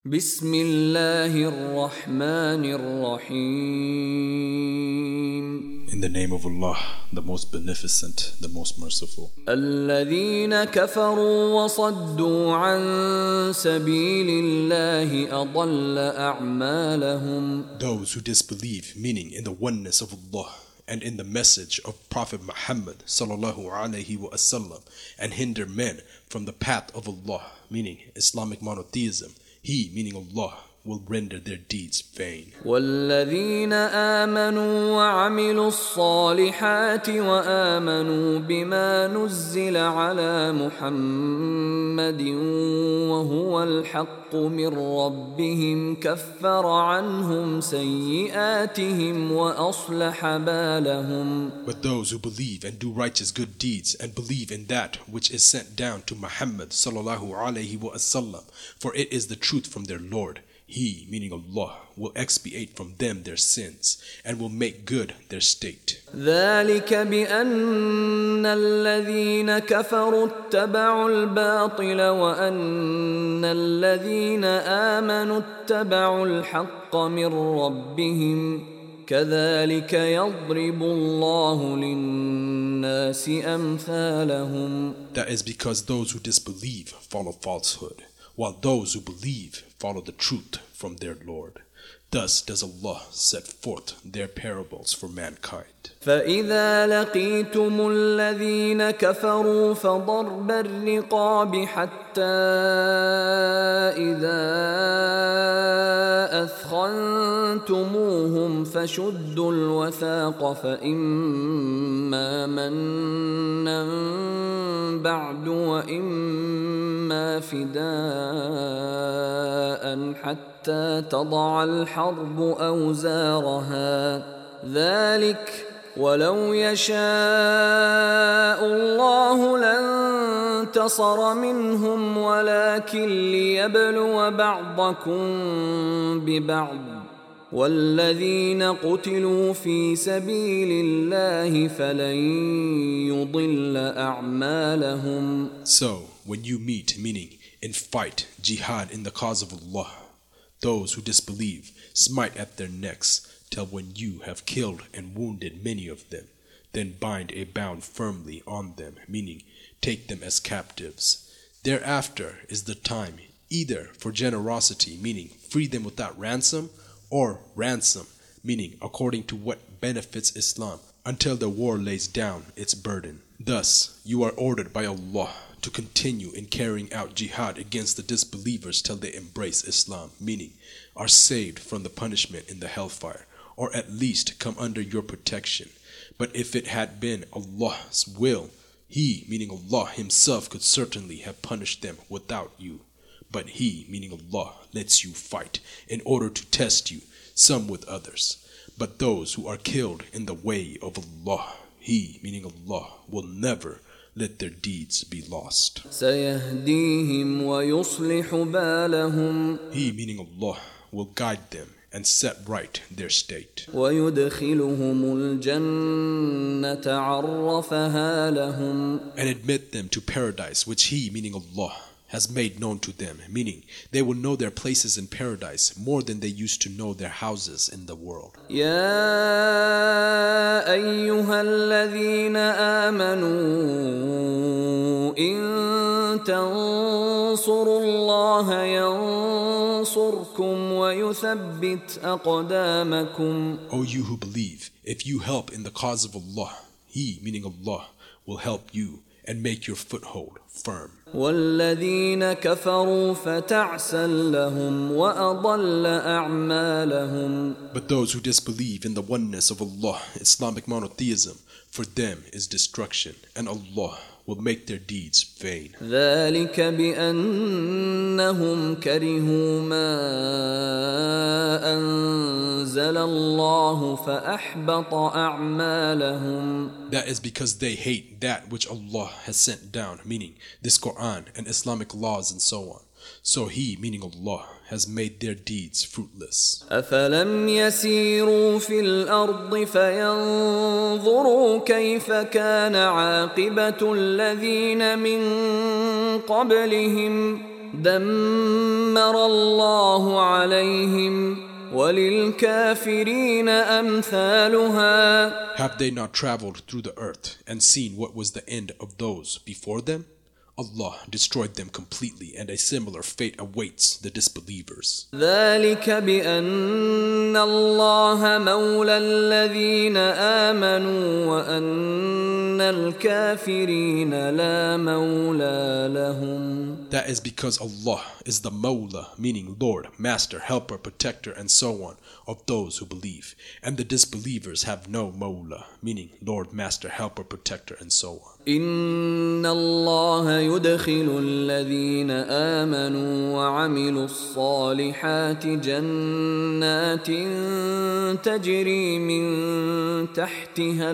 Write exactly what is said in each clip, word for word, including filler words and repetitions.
بسم الله الرحمن الرحيم In the name of Allah, the most beneficent, the most merciful. الذين كفروا وصدوا عن سبيل الله أضل أعمالهم. Those who disbelieve, meaning in the oneness of Allah and in the message of Prophet Muhammad sallallahu alaihi wasallam, and hinder men from the path of Allah, meaning Islamic monotheism, He, meaning Allah, will render their deeds vain. والذين آمنوا وعملوا الصالحات وآمنوا بما نزل على محمد وهو الحق من ربهم كفر عنهم سيئاتهم وأصلح بالهم. But those who believe and do righteous good deeds and believe in that which is sent down to Muhammad sallallahu alaihi wasallam, for it is the truth from their Lord, He, meaning Allah, will expiate from them their sins and will make good their state. ذلك بأن الذين كفروا اتبعوا الباطل وأن الذين آمنوا اتبعوا الحق من ربهم كذلك يضرب الله للناس أمثالهم. That is because those who disbelieve follow falsehood, while those who believe follow the truth from their Lord. Thus does Allah set forth their parables for mankind. فإذا لقيتم الذين كفروا فضرب الرقاب حتى إذا أثخنتموهم فشدوا الوثاق فإما منا بعد وإما فداء حتى تضع الحرب أوزارها ذلك ولو يشاء الله لانتصر منهم ولكن ليبلو بعضكم ببعض والذين قتلوا في سبيل الله فلن يضل أعمالهم. So, when you meet, meaning in fight, jihad in the cause of Allah, those who disbelieve smite at their necks till when you have killed and wounded many of them, then bind a bound firmly on them, meaning take them as captives. Thereafter is the time either for generosity, meaning free them without ransom, or ransom, meaning according to what benefits Islam, until the war lays down its burden. Thus, you are ordered by Allah to continue in carrying out jihad against the disbelievers till they embrace Islam, meaning are saved from the punishment in the hellfire, or at least come under your protection. But if it had been Allah's will, He, meaning Allah Himself, could certainly have punished them without you. But He, meaning Allah, lets you fight in order to test you, some with others. But those who are killed in the way of Allah, He, meaning Allah, will never let their deeds be lost. سيهديهم ويصلح بالهم. He, meaning Allah, will guide them and set right their state. ويدخلهم الجنة عرفها لهم. And admit them to paradise which He, meaning Allah, has made known to them, meaning they will know their places in paradise more than they used to know their houses in the world. يا أيها الذين آمنوا إن تنصروا الله ينصركم ويثبت أقدامكم. O you who believe, if you help in the cause of Allah, He, meaning Allah, will help you and make your foothold firm. والذين كفروا فتعسا لهم وأضل أعمالهم. But those who disbelieve in the oneness of Allah, Islamic monotheism, for them is destruction, and Allah will make their deeds vain. ذلك بأنهم كرهوا ما أنزل الله فأحبط أعمالهم. That is because they hate that which Allah has sent down, meaning this Quran and Islamic laws and so on. So He, meaning Allah, has made their deeds fruitless. أفلم يسيروا في الأرض فينظروا كيف كان عاقبة الذين من قبلهم دمر الله عليهم وَلِلْكَافِرِينَ أَمْثَالُهَا. Have they not traveled through the earth and seen what was the end of those before them? Allah destroyed them completely, and a similar fate awaits the disbelievers. ذَلِكَ بِأَنَّ اللَّهَ مَوْلَى الَّذِينَ آمَنُوا وَأَنَّ الْكَافِرِينَ لَا مَوْلَى لَهُمْ. That is because Allah is the Mawla, meaning Lord, Master, Helper, Protector, and so on, of those who believe. And the disbelievers have no Mawla, meaning Lord, Master, Helper, Protector, and so on. إِنَّ اللَّهَ يُدْخِلُ الَّذِينَ آمَنُوا وَعَمِلُوا الصَّالِحَاتِ جَنَّاتٍ تَجْرِي مِن تَحْتِهَا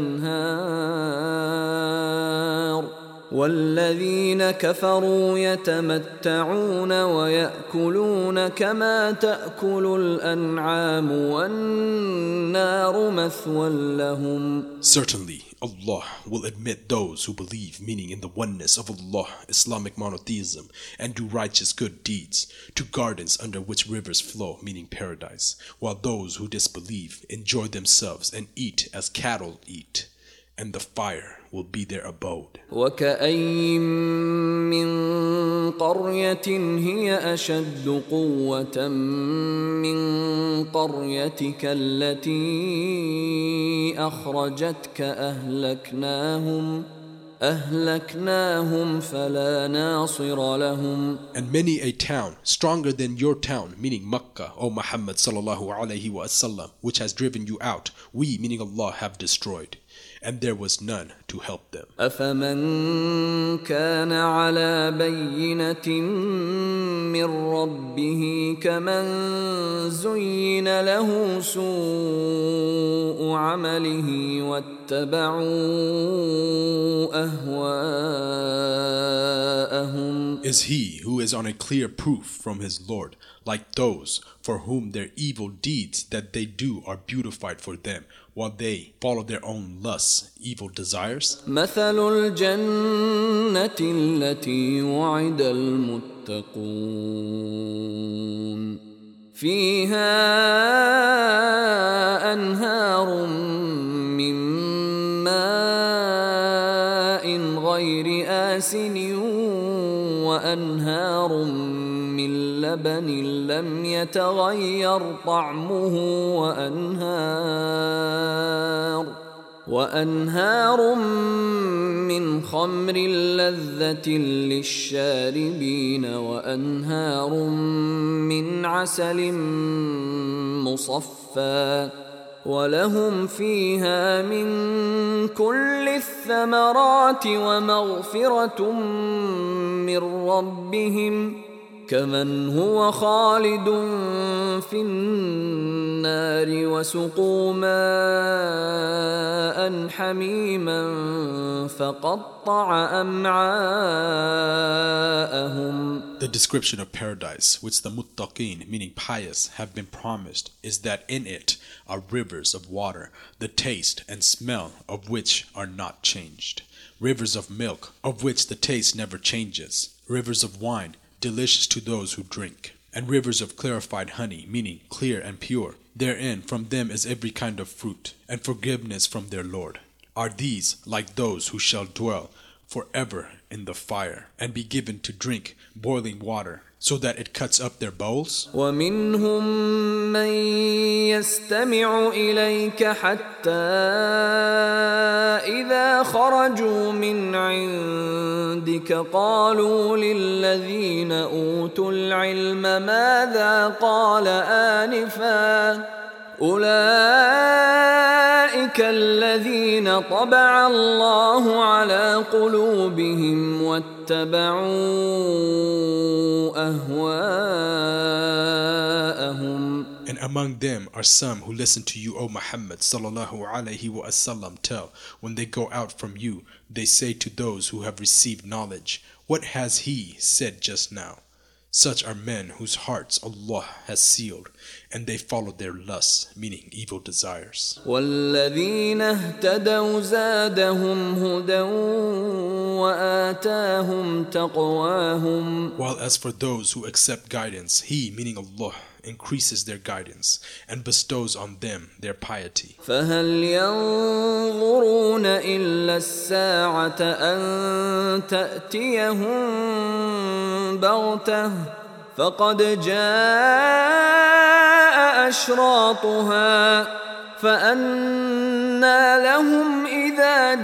الْأَنْهَارُ وَالَّذِينَ كَفَرُوا يَتَمَتَّعُونَ وَيَأْكُلُونَ كَمَا تَأْكُلُ الْأَنْعَامُ وَالنَّارُ مَثْوًى لَهُمْ. Certainly, Allah will admit those who believe, meaning in the oneness of Allah, Islamic monotheism, and do righteous good deeds, to gardens under which rivers flow, meaning paradise, while those who disbelieve enjoy themselves and eat as cattle eat, and the fire will be their abode. وَكَأَيٍّ مِّن قَرْيَةٍ هِيَ أَشَدُّ قُوَّةً مِّن قَرْيَتِكَ الَّتِي أَخْرَجَتْكَ أَهْلَكْنَاهُمْ أَهْلَكْنَاهُمْ فَلَا نَاصِرَ لَهُمْ. And many a town stronger than your town, meaning Makkah, O Muhammad sallallahu alaihi wasallam, which has driven you out, we, meaning Allah, have destroyed, and there was none to help them. أَفَمَنْ كَانَ عَلَى بَيِّنَةٍ مِّن رَّبِّهِ كَمَنْ زُيِّنَ لَهُ سُوءُ عَمَلِهِ وَاتَّبَعُوا أَهْوَاءَهُمْ. Is he who is on a clear proof from his Lord like those for whom their evil deeds that they do are beautified for them, while they follow their own lusts, evil desires? مثل الجنة التي وعد المتقون فيها أنهار من ماء غير آسن وأنهار من لبن لم يتغير طعمه وأنهار وأنهار من خمر لذة للشاربين وأنهار من عسل مصفى ولهم فيها من كل الثمرات ومغفرة من ربهم كمن هو خالد في النار وسقوا ماء حميما فقطع أمعاءهم. The description of paradise which the muttaqin, meaning pious, have been promised is that in it are rivers of water, the taste and smell of which are not changed, rivers of milk of which the taste never changes, rivers of wine delicious to those who drink, and rivers of clarified honey, meaning clear and pure. Therein from them is every kind of fruit, and forgiveness from their Lord. Are these like those who shall dwell forever in the fire, and be given to drink boiling water, so that it cuts up their bowls? وَمِنْهُمْ مَنْ يَسْتَمِعُ إِلَيْكَ حَتَّى إِذَا خَرَجُوا مِنْ عِنْدِكَ قَالُوا لِلَّذِينَ أُوتُوا الْعِلْمَ مَاذَا قَالَ آنِفًا أُولَئِكَ الَّذِينَ طَبَعَ اللَّهُ عَلَى قُلُوبِهِمْ وَاتَّبَعُوا أَهْوَاءَهُمْ. And among them are some who listen to you, O Muhammad sallallahu alaihi wasallam. Tell, when they go out from you, they say to those who have received knowledge, what has he said just now? Such are men whose hearts Allah has sealed, and they follow their lusts, meaning evil desires. وَالَّذِينَ اهْتَدَوْا زَادَهُمْ هُدًى وآتاهم تقواهم. While as for those who accept guidance, He, meaning Allah, increases their guidance and bestows on them their piety. فهل ينظرون إلا الساعة أن تأتيهم بغتة فقد جاء أشراطها فأنى لهم إذا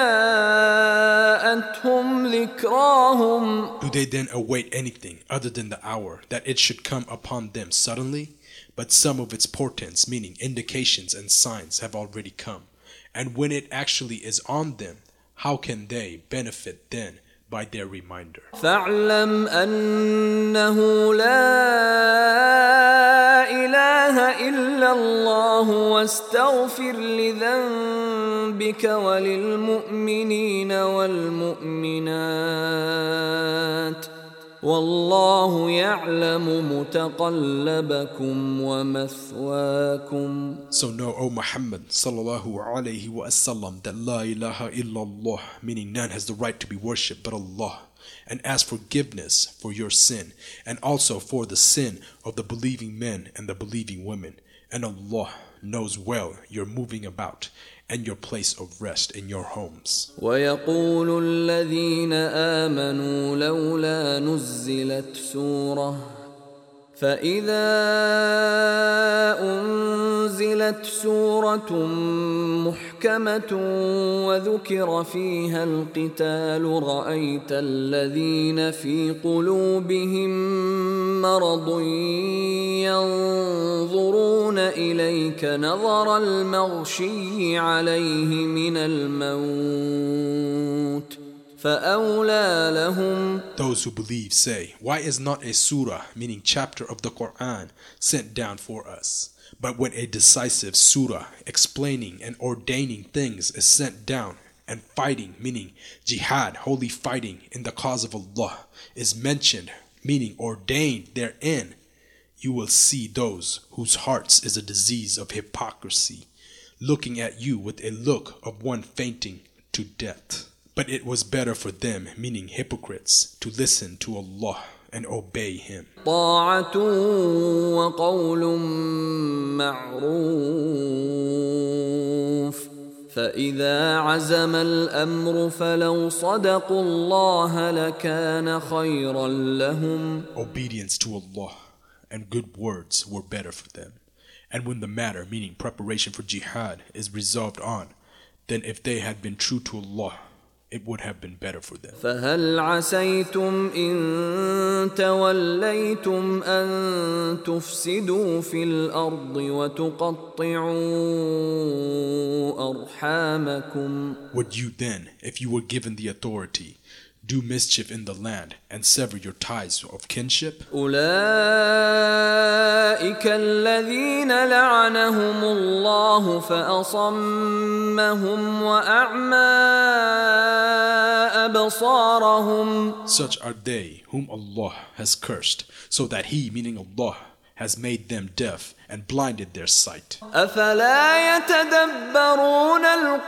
جاءتهم ذكراهم. Do they then await anything other than the hour that it should come upon them suddenly? But some of its portents, meaning indications and signs, have already come. And when it actually is on them, how can they benefit then by their reminder? فاعلم أنه لا إله إلا الله واستغفر لذنبك وللمؤمنين والمؤمنات والله يعلم متقلبكم ومثواكم. So know, O Muhammad sallallahu alayhi wa sallam, that La ilaha illallah, meaning none has the right to be worshipped but Allah, and ask forgiveness for your sin, and also for the sin of the believing men and the believing women. And Allah knows well your moving about and your place of rest in your homes. ويقول الذين آمنوا لولا نزلت سورة فإذا أنزلت سورة محكمة وذكر فيها القتال رأيت الذين في قلوبهم مرض ينظرون إليك نظر المغشي عليه من الموت فأولى لهم. Those who believe say, why is not a surah, meaning chapter of the Quran, sent down for us? But when a decisive surah explaining and ordaining things is sent down, and fighting, meaning jihad, holy fighting in the cause of Allah, is mentioned, meaning ordained therein, you will see those whose hearts is a disease of hypocrisy, looking at you with a look of one fainting to death. But it was better for them, meaning hypocrites, to listen to Allah and obey Him. طاعة وقول معروف فإذا عزم الأمر فلو صدقوا الله لكان خيرا لهم. Obedience to Allah and good words were better for them. And when the matter, meaning preparation for jihad, is resolved on, then if they had been true to Allah, it would have been better for them. فهل عسيتم إن توليتم أن تفسدوا في الأرض وتقطعوا أرحامكم. Would you then, if you were given the authority, do mischief in the land and sever your ties of kinship? أولئك الذين لعنهم الله فأصمهم وأعمى أبصارهم. Such are they whom Allah has cursed, so that He, meaning Allah, has made them deaf and blinded their sight. أفلا يتدبرون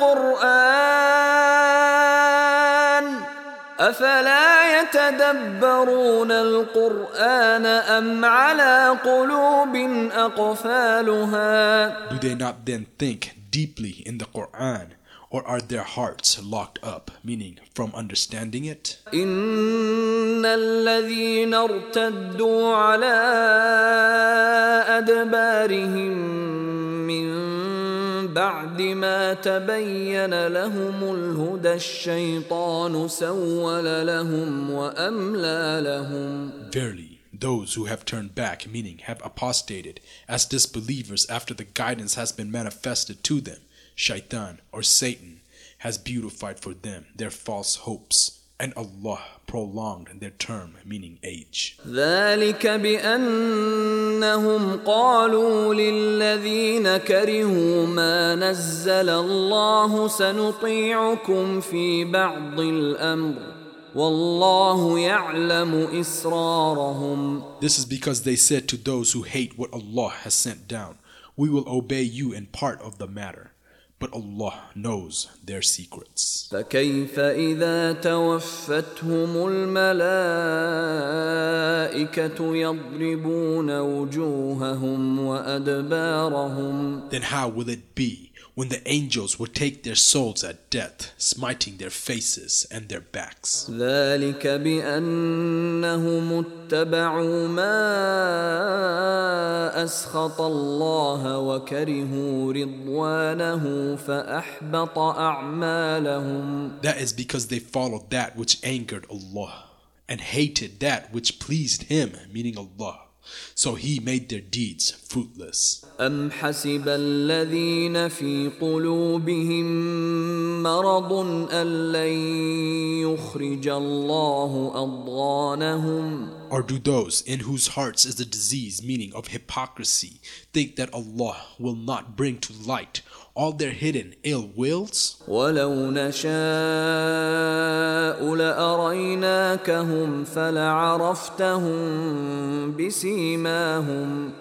القرآن أفلا يتدبرون القرآن أم على قلوب أقفالها. Do they not then think deeply in the Quran, or are their hearts locked up, meaning from understanding it? إن الذين ارتدوا على أدبارهم من بعد ما تبين لهم الهدى الشيطان سول لهم وأملى لهم. Verily, those who have turned back, meaning have apostated, as disbelievers after the guidance has been manifested to them, Shaitan or Satan has beautified for them their false hopes, and Allah prolonged their term, meaning age. ذلك بأنهم قالوا للذين كرهوا ما نزل الله سنطيعكم في بعض الأمر والله يعلم إسرارهم. This is because they said to those who hate what Allah has sent down, we will obey you in part of the matter, but Allah knows their secrets. فكيف إذا توفتهم الملائكة يضربون وجوههم وأدبارهم. Then how will it be when the angels will take their souls at death, smiting their faces and their backs? ذلك بأنهم اتبعوا ما أسخط الله وكرهوا رضوانه فأحبط أعمالهم. That is because they followed that which angered Allah and hated that which pleased Him, meaning Allah. So He made their deeds fruitless. أم حسب الذين في قلوبهم مرض أن لن يخرج الله أضغانهم. Or do those in whose hearts is the disease, meaning of hypocrisy, think that Allah will not bring to light all their hidden ill wills? ولو نشاء لأريناكهم فلعرفتهم بسيماهم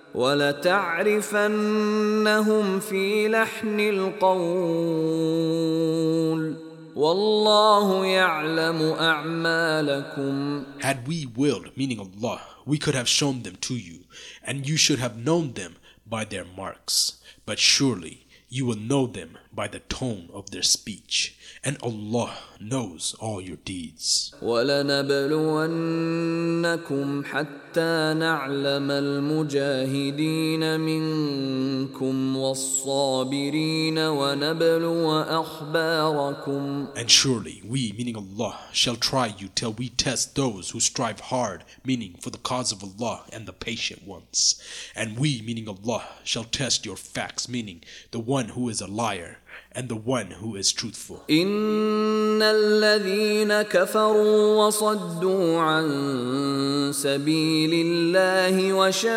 ولتعرفنهم في لحن القول والله يعلم أعمالكم. Had we willed, meaning Allah, we could have shown them to you, and you should have known them by their marks. But surely you will know them by the tone of their speech, and Allah knows all your deeds. وَلَنَبْلُوَنَّكُمْ حَتَّى نَعْلَمَ الْمُجَاهِدِينَ مِنْكُمْ وَالصَّابِرِينَ وَنَبْلُوَ أَخْبَارَكُمْ. And surely we, meaning Allah, shall try you till we test those who strive hard, meaning for the cause of Allah, and the patient ones. And we, meaning Allah, shall test your facts, meaning the one who is a liar and the one who is truthful. إن الذين كفروا وصدوا عن سبيل الله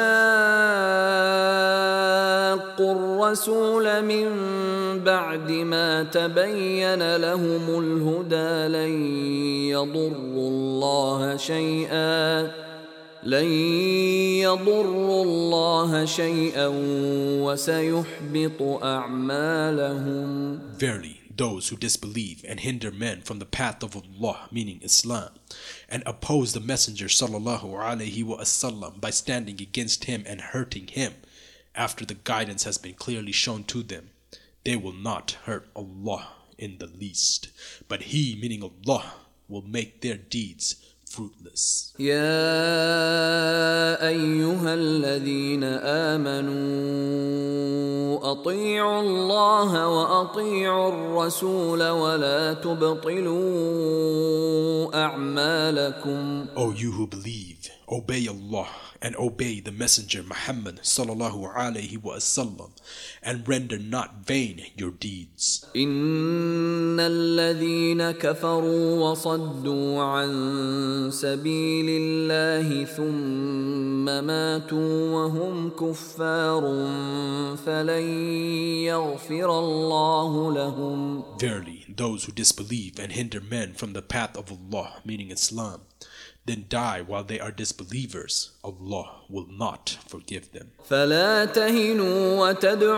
وشاقوا الرسول من بعد ما تبين لهم الهدى لن يضروا الله شيئا لن يضروا الله شيئا وسيحبط أعمالهم. Verily, those who disbelieve and hinder men from the path of Allah, meaning Islam, and oppose the Messenger sallallahu alaihi wasallam by standing against him and hurting him, after the guidance has been clearly shown to them, they will not hurt Allah in the least, but He, meaning Allah, will make their deeds fruitless. يا أيها الذين آمنوا أطيعوا الله وأطيعوا الرسول ولا تبطلوا أعمالكم. O you who believe, obey Allah and obey the Messenger Muhammad sallallahu alaihi wasallam, and render not vain your deeds. إن الذين كفروا وصدوا عن سبيل الله ثم ماتوا وهم كفار فلن يغفر الله لهم. Verily, those who disbelieve and hinder men from the path of Allah, meaning Islam, then die while they are disbelievers, Allah will not forgive them. فلا تهنوا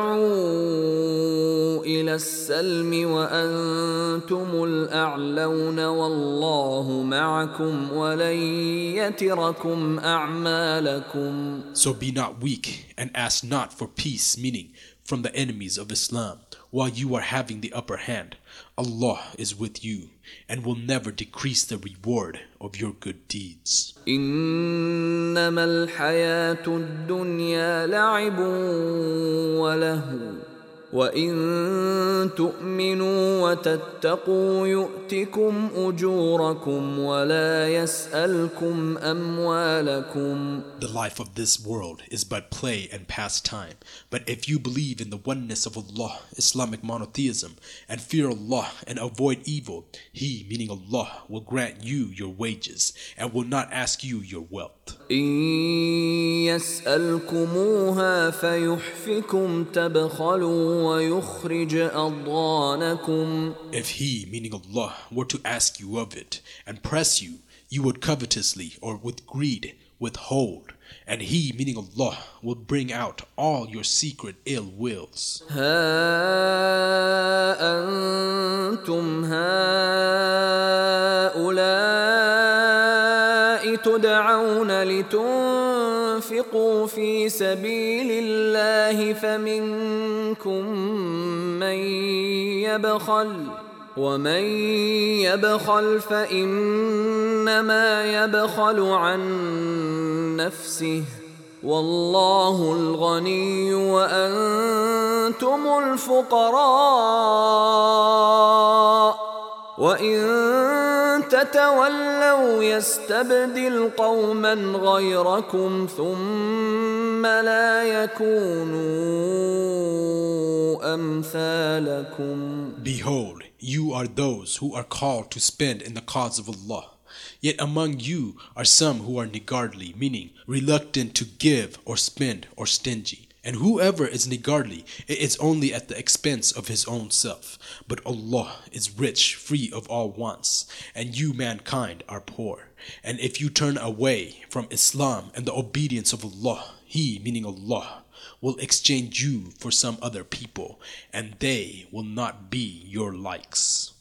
وتدعوا إلى السلم وأنتم الأعلون والله معكم ولن يتركم أعمالكم. So be not weak and ask not for peace, meaning from the enemies of Islam, while you are having the upper hand. Allah is with you and will never decrease the reward of your good deeds. إنما الحياة الدنيا لعب ولهو وإن تؤمنوا وتتقوا يؤتكم أجوركم ولا يسألكم أموالكم. The life of this world is but play and pastime. But if you believe in the oneness of Allah, Islamic monotheism, and fear Allah and avoid evil, He, meaning Allah, will grant you your wages and will not ask you your wealth. إن يسألكموها فيحفكم تبخلوا ويخرج أضغانكم. If He, meaning Allah, were to ask you of it and press you, you would covetously or with greed withhold, and He, meaning Allah, will bring out all your secret ill wills. ها أنتم هؤلاء تدعون لتنفقوا في سبيل الله فمنكم من يبخل ومن يبخل فإنما يبخل عن نفسه والله الغني وأنتم الفقراء وإن تتولوا يستبدل قوما غيركم ثم لا يكونوا أمثالكم. Behold, you are those who are called to spend in the cause of Allah. Yet among you are some who are niggardly, meaning reluctant to give or spend or stingy. And whoever is niggardly, it is only at the expense of his own self. But Allah is rich, free of all wants, and you mankind are poor. And if you turn away from Islam and the obedience of Allah, He, meaning Allah, will exchange you for some other people, and they will not be your likes.